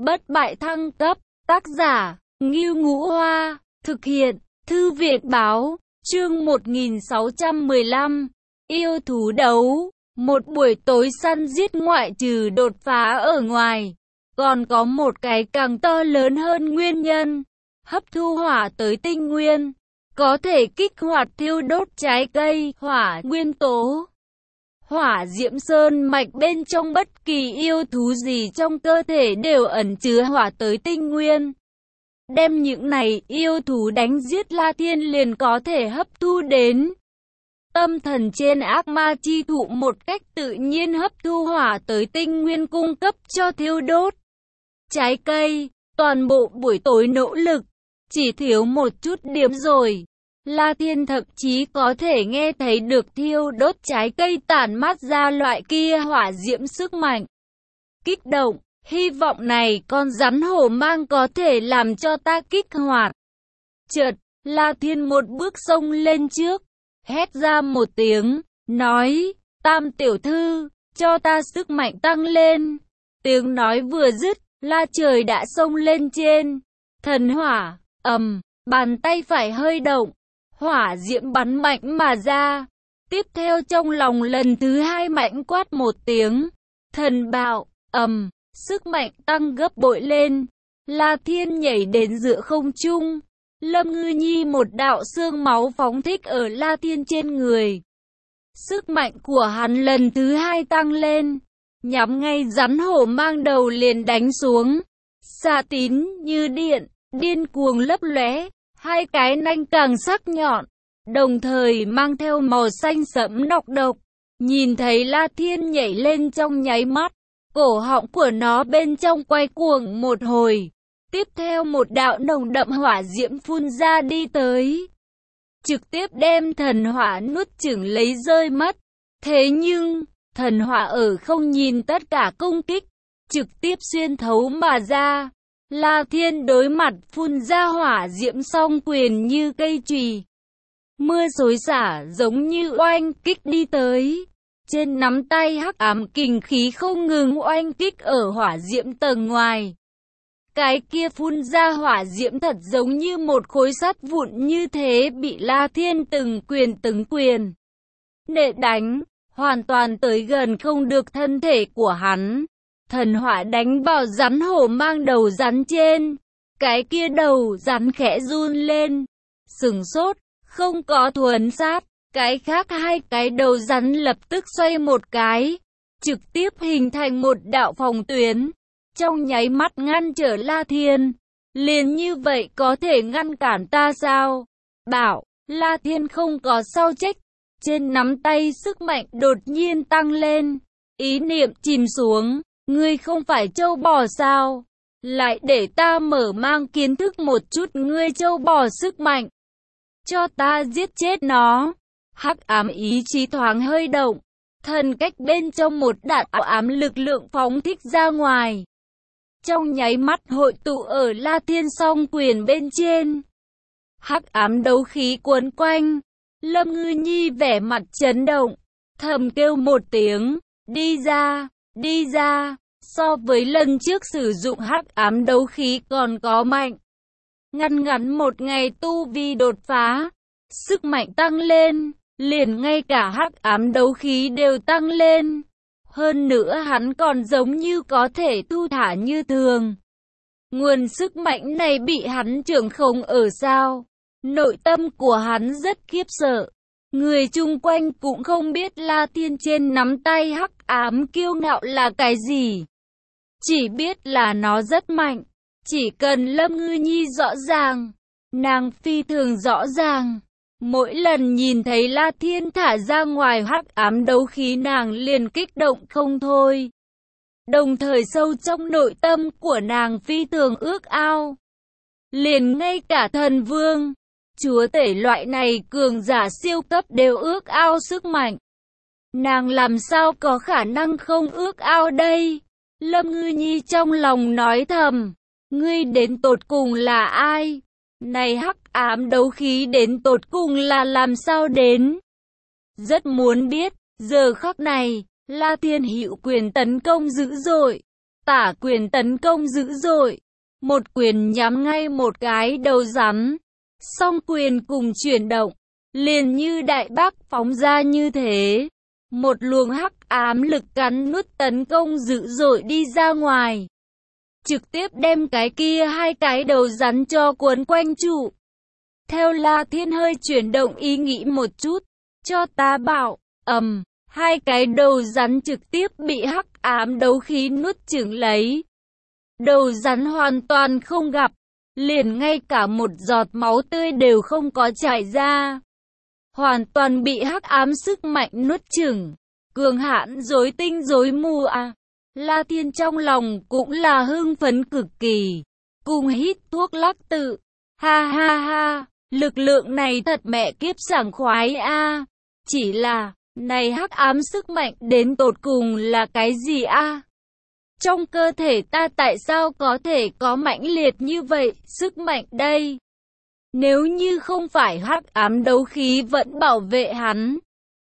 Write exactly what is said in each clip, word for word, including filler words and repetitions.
Bất bại thăng cấp, tác giả, Ngưu Ngũ Hoa, thực hiện, Thư viện báo, chương một nghìn sáu trăm mười lăm, yêu thú đấu. Một buổi tối săn giết ngoại trừ đột phá ở ngoài, còn có một cái càng to lớn hơn nguyên nhân, hấp thu hỏa tới tinh nguyên, có thể kích hoạt thiêu đốt trái cây, hỏa nguyên tố. Hỏa diễm sơn mạch bên trong bất kỳ yêu thú gì trong cơ thể đều ẩn chứa hỏa tới tinh nguyên. Đem những này yêu thú đánh giết, La Thiên liền có thể hấp thu đến. Tâm thần trên ác ma chi thụ một cách tự nhiên hấp thu hỏa tới tinh nguyên cung cấp cho thiêu đốt trái cây. Toàn bộ buổi tối nỗ lực, chỉ thiếu một chút điểm rồi. La Thiên thậm chí có thể nghe thấy được thiêu đốt trái cây tản mát ra loại kia hỏa diễm sức mạnh. Kích động, hy vọng này con rắn hổ mang có thể làm cho ta kích hoạt. Chợt, La Thiên một bước xông lên trước, hét ra một tiếng, nói, Tam tiểu thư, cho ta sức mạnh tăng lên. Tiếng nói vừa dứt, La Trời đã xông lên trên. Thần hỏa, ầm, bàn tay phải hơi động, hỏa diễm bắn mạnh mà ra. Tiếp theo trong lòng lần thứ hai mạnh quát một tiếng, thần bạo, ầm, sức mạnh tăng gấp bội lên. La Thiên nhảy đến giữa không trung. Lâm Ngư Nhi một đạo xương máu phóng thích ở La Thiên trên người. Sức mạnh của hắn lần thứ hai tăng lên, nhắm ngay rắn hổ mang đầu liền đánh xuống. Xạ tín như điện, điên cuồng lấp lóe, hai cái nanh càng sắc nhọn, đồng thời mang theo màu xanh sẫm nọc độc. Nhìn thấy La Thiên nhảy lên trong nháy mắt, cổ họng của nó bên trong quay cuồng một hồi. Tiếp theo một đạo nồng đậm hỏa diễm phun ra đi tới, trực tiếp đem thần hỏa nuốt chửng lấy rơi mất. Thế nhưng, thần hỏa ở không nhìn tất cả công kích, trực tiếp xuyên thấu mà ra. La Thiên đối mặt phun ra hỏa diễm song quyền như cây chùy. Mưa xối xả giống như oanh kích đi tới. Trên nắm tay hắc ám kình khí không ngừng oanh kích ở hỏa diễm tầng ngoài. Cái kia phun ra hỏa diễm thật giống như một khối sắt vụn như thế bị La Thiên từng quyền từng quyền nệ đánh, hoàn toàn tới gần không được thân thể của hắn. Thần hỏa đánh vào rắn hổ mang đầu rắn trên. Cái kia đầu rắn khẽ run lên, sừng sốt, không có thuấn sát. Cái khác hai cái đầu rắn lập tức xoay một cái, trực tiếp hình thành một đạo phòng tuyến. Trong nháy mắt ngăn trở La Thiên. Liền như vậy có thể ngăn cản ta sao? Bảo, La Thiên không có sao trách. Trên nắm tay sức mạnh đột nhiên tăng lên. Ý niệm chìm xuống. Ngươi không phải trâu bò sao? Lại để ta mở mang kiến thức một chút ngươi trâu bò sức mạnh. Cho ta giết chết nó. Hắc ám ý chí thoáng hơi động. Thần cách bên trong một đạn ám lực lượng phóng thích ra ngoài. Trong nháy mắt hội tụ ở La Thiên song quyền bên trên. Hắc ám đấu khí cuốn quanh. Lâm Ngư Nhi vẻ mặt chấn động, thầm kêu một tiếng, đi ra, đi ra. So với lần trước sử dụng hắc ám đấu khí còn có mạnh. Ngăn ngắn một ngày tu vi đột phá, sức mạnh tăng lên, liền ngay cả hắc ám đấu khí đều tăng lên. Hơn nữa hắn còn giống như có thể thu thả như thường. Nguồn sức mạnh này bị hắn trưởng không ở sao? Nội tâm của hắn rất khiếp sợ. Người chung quanh cũng không biết La Thiên trên nắm tay hắc ám kiêu ngạo là cái gì. Chỉ biết là nó rất mạnh. Chỉ cần Lâm Ngư Nhi rõ ràng, nàng phi thường rõ ràng. Mỗi lần nhìn thấy La Thiên thả ra ngoài hắc ám đấu khí nàng liền kích động không thôi. Đồng thời sâu trong nội tâm của nàng phi thường ước ao. Liền ngay cả thần vương, chúa tể loại này cường giả siêu cấp đều ước ao sức mạnh. Nàng làm sao có khả năng không ước ao đây? Lâm Ngư Nhi trong lòng nói thầm, ngươi đến tột cùng là ai? Này hắc ám đấu khí đến tột cùng là làm sao đến? Rất muốn biết. Giờ khắc này, La Thiên hữu quyền tấn công dữ dội. tả quyền tấn công dữ dội. Một quyền nhắm ngay một cái đầu rắn. Song quyền cùng chuyển động, liền như đại bác phóng ra như thế. Một luồng hắc ám lực cắn nuốt tấn công dữ dội đi ra ngoài. Trực tiếp đem cái kia hai cái đầu rắn cho cuốn quanh trụ. Theo La Thiên hơi chuyển động ý nghĩ một chút, cho ta bảo, ầm, hai cái đầu rắn trực tiếp bị hắc ám đấu khí nuốt chửng lấy. Đầu rắn hoàn toàn không gặp, liền ngay cả một giọt máu tươi đều không có chảy ra. Hoàn toàn bị hắc ám sức mạnh nuốt chửng, cường hãn rối tinh rối mù à. La Thiên trong lòng cũng là hưng phấn cực kỳ, cùng hít thuốc lắc tự, ha ha ha, lực lượng này thật mẹ kiếp sảng khoái a. Chỉ là, này hắc ám sức mạnh đến tột cùng là cái gì a? Trong cơ thể ta tại sao có thể có mãnh liệt như vậy, sức mạnh đây? Nếu như không phải hắc ám đấu khí vẫn bảo vệ hắn,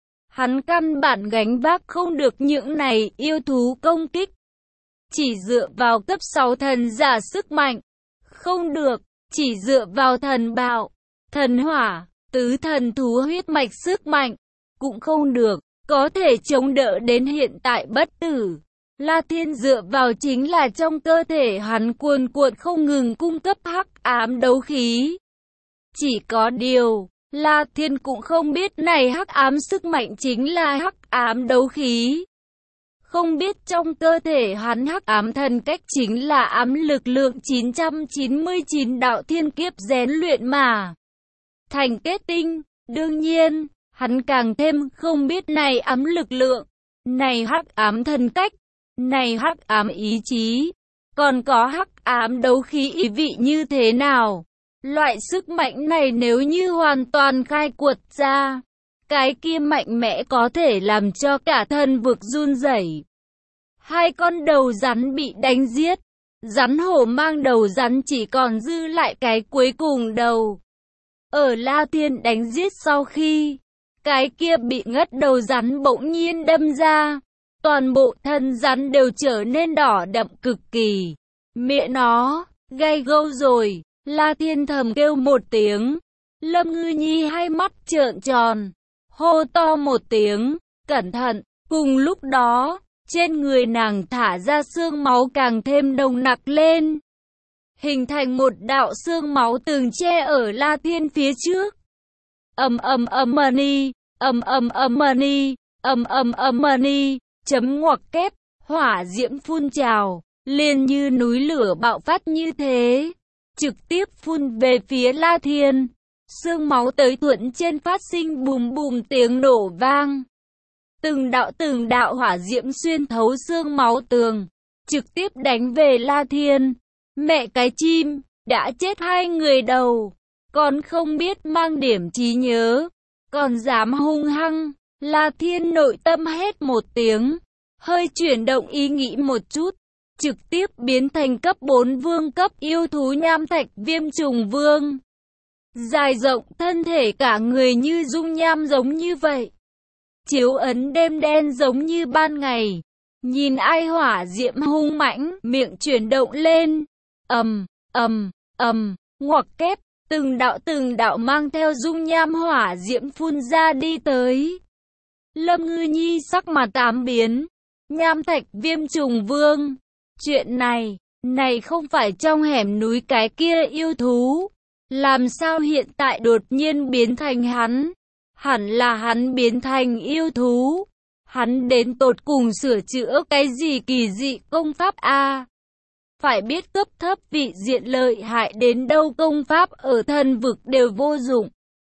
hắn căn bản gánh vác không được những này yêu thú công kích. Chỉ dựa vào cấp sáu thần giả sức mạnh, không được, chỉ dựa vào thần bạo, thần hỏa, tứ thần thú huyết mạch sức mạnh, cũng không được, có thể chống đỡ đến hiện tại bất tử. La Thiên dựa vào chính là trong cơ thể hắn cuồn cuộn không ngừng cung cấp hắc ám đấu khí. Chỉ có điều, La Thiên cũng không biết này hắc ám sức mạnh chính là hắc ám đấu khí. Không biết trong cơ thể hắn hắc ám thần cách chính là ám lực lượng chín trăm chín mươi chín đạo thiên kiếp rèn luyện mà thành kết tinh. Đương nhiên, hắn càng thêm không biết này ám lực lượng, này hắc ám thần cách, này hắc ám ý chí, còn có hắc ám đấu khí ý vị như thế nào. Loại sức mạnh này nếu như hoàn toàn khai quật ra, cái kia mạnh mẽ có thể làm cho cả thân vực run rẩy. Hai con đầu rắn bị đánh giết, rắn hổ mang đầu rắn chỉ còn dư lại cái cuối cùng đầu. Ở La Thiên đánh giết sau khi, cái kia bị ngất đầu rắn bỗng nhiên đâm ra, toàn bộ thân rắn đều trở nên đỏ đậm cực kỳ. Mẹ nó, gay gâu rồi. La Thiên thầm kêu một tiếng. Lâm Ngư Nhi hai mắt trợn tròn, hô to một tiếng, cẩn thận. Cùng lúc đó, trên người nàng thả ra xương máu càng thêm nồng nặc lên, hình thành một đạo xương máu tường che ở La Thiên phía trước. Ầm ầm ầm mani, ầm ầm ầm mani, ầm ầm ầm mani, chấm ngoặc kép, hỏa diễm phun trào, liền như núi lửa bạo phát như thế, trực tiếp phun về phía La Thiên. Xương máu tới thuận trên phát sinh bùm bùm tiếng nổ vang. Từng đạo từng đạo hỏa diễm xuyên thấu xương máu tường, trực tiếp đánh về La Thiên. Mẹ cái chim, đã chết hai người đầu, còn không biết mang điểm trí nhớ, còn dám hung hăng. La Thiên nội tâm hét một tiếng, hơi chuyển động ý nghĩ một chút, trực tiếp biến thành cấp bốn vương cấp yêu thú nham thạch viêm trùng vương. Dài rộng thân thể cả người như dung nham giống như vậy. Chiếu ấn đêm đen giống như ban ngày. Nhìn ai hỏa diễm hung mãnh, miệng chuyển động lên. Ầm, ầm, ầm, ngoặc kép, từng đạo từng đạo mang theo dung nham hỏa diễm phun ra đi tới. Lâm Ngư Nhi sắc mặt tám biến. Nham thạch viêm trùng vương. Chuyện này, này không phải trong hẻm núi cái kia yêu thú. Làm sao hiện tại đột nhiên biến thành hắn? Hẳn là hắn biến thành yêu thú. Hắn đến tột cùng sửa chữa cái gì kỳ dị công pháp a? Phải biết cấp thấp vị diện lợi hại đến đâu công pháp ở thần vực đều vô dụng.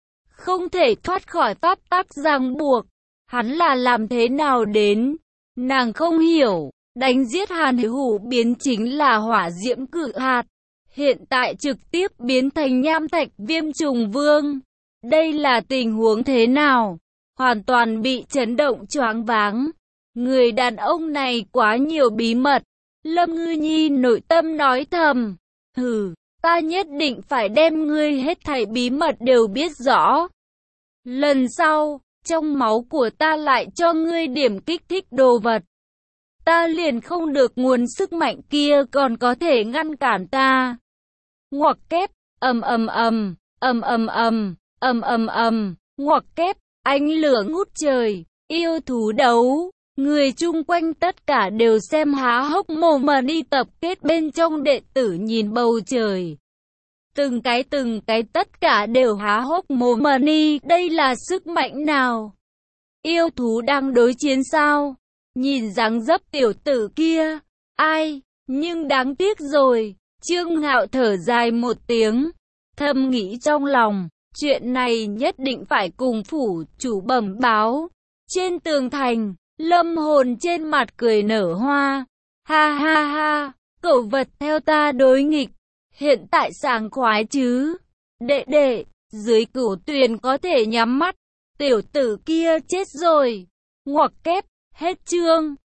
Không thể thoát khỏi pháp tắc ràng buộc. Hắn là làm thế nào đến? Nàng không hiểu. Đánh giết Hàn Hủ biến chính là hỏa diễm cự hạt. Hiện tại trực tiếp biến thành nham thạch viêm trùng vương. Đây là tình huống thế nào? Hoàn toàn bị chấn động choáng váng. Người đàn ông này quá nhiều bí mật. Lâm Ngư Nhi nội tâm nói thầm. Hừ, ta nhất định phải đem ngươi hết thảy bí mật đều biết rõ. Lần sau, trong máu của ta lại cho ngươi điểm kích thích đồ vật. ta liền không được nguồn sức mạnh kia còn có thể ngăn cản ta. Ngoặc kép, ầm ầm ầm, ầm ầm ầm, ầm ầm ầm, ngoặc kép, ánh lửa ngút trời, yêu thú đấu. Người chung quanh tất cả đều xem há hốc mồm mà đi tập kết bên trong đệ tử nhìn bầu trời. Từng cái từng cái tất cả đều há hốc mồm mà đi, đây là sức mạnh nào? Yêu thú đang đối chiến sao? Nhìn dáng dấp tiểu tử kia, ai, nhưng đáng tiếc rồi. Trương Ngạo thở dài một tiếng, thầm nghĩ trong lòng, chuyện này nhất định phải cùng phủ chủ bẩm báo. Trên tường thành, Lâm Hồn trên mặt cười nở hoa, ha ha ha, cẩu vật theo ta đối nghịch, hiện tại sảng khoái chứ? Đệ đệ, dưới cửu tuyền có thể nhắm mắt, tiểu tử kia chết rồi. Ngoặc kép, hết chương.